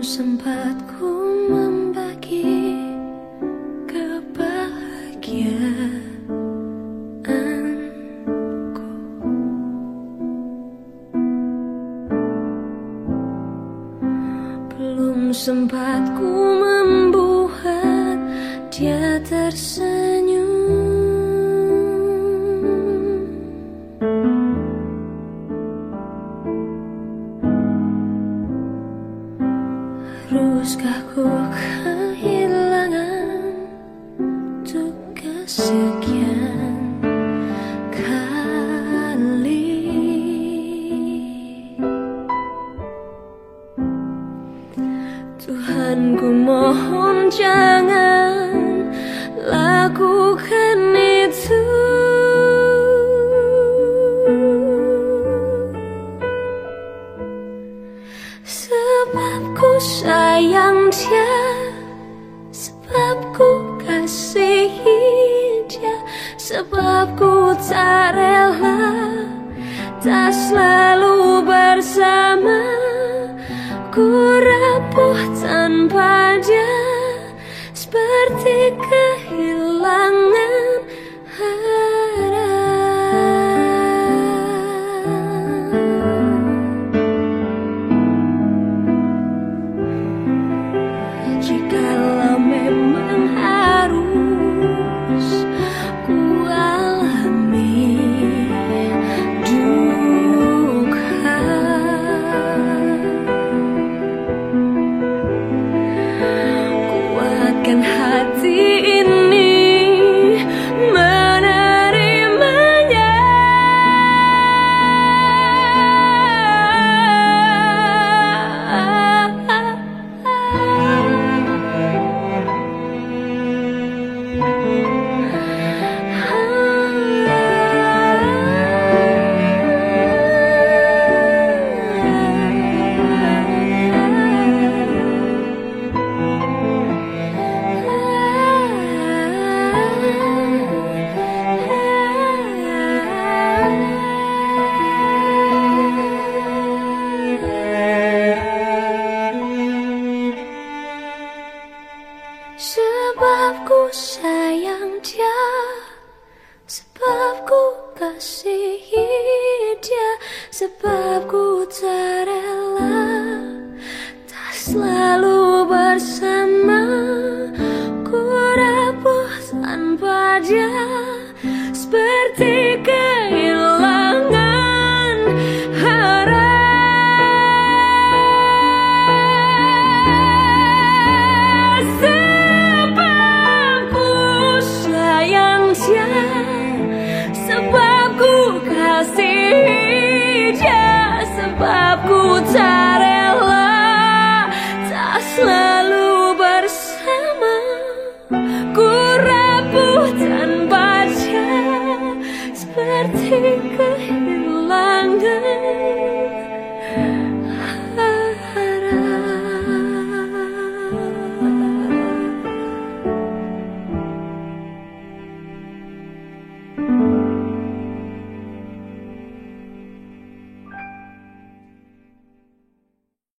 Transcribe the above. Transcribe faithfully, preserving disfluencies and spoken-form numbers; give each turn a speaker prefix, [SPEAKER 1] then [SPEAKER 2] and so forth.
[SPEAKER 1] sempat ku membagi kebahagiaanku. Belum sempat ku membuat dia tersenyum. Haruskah ku kehilangan untuk kesekian kali? Tuhan, ku mohon jangan lakukan itu. Sebab ku sayang dia, sebab ku kasihi dia, sebab ku tak rela tak selalu bersama. Ku rapuh tanpa dia, seperti kehilangan jikalau memang harus ku alami duka, kuatkan hati ini menerimanya. Sebab ku sayang dia, sebab ku kasihi dia, sebab ku tak rela tak selalu bersama. Ku rapuh tanpa dia, seperti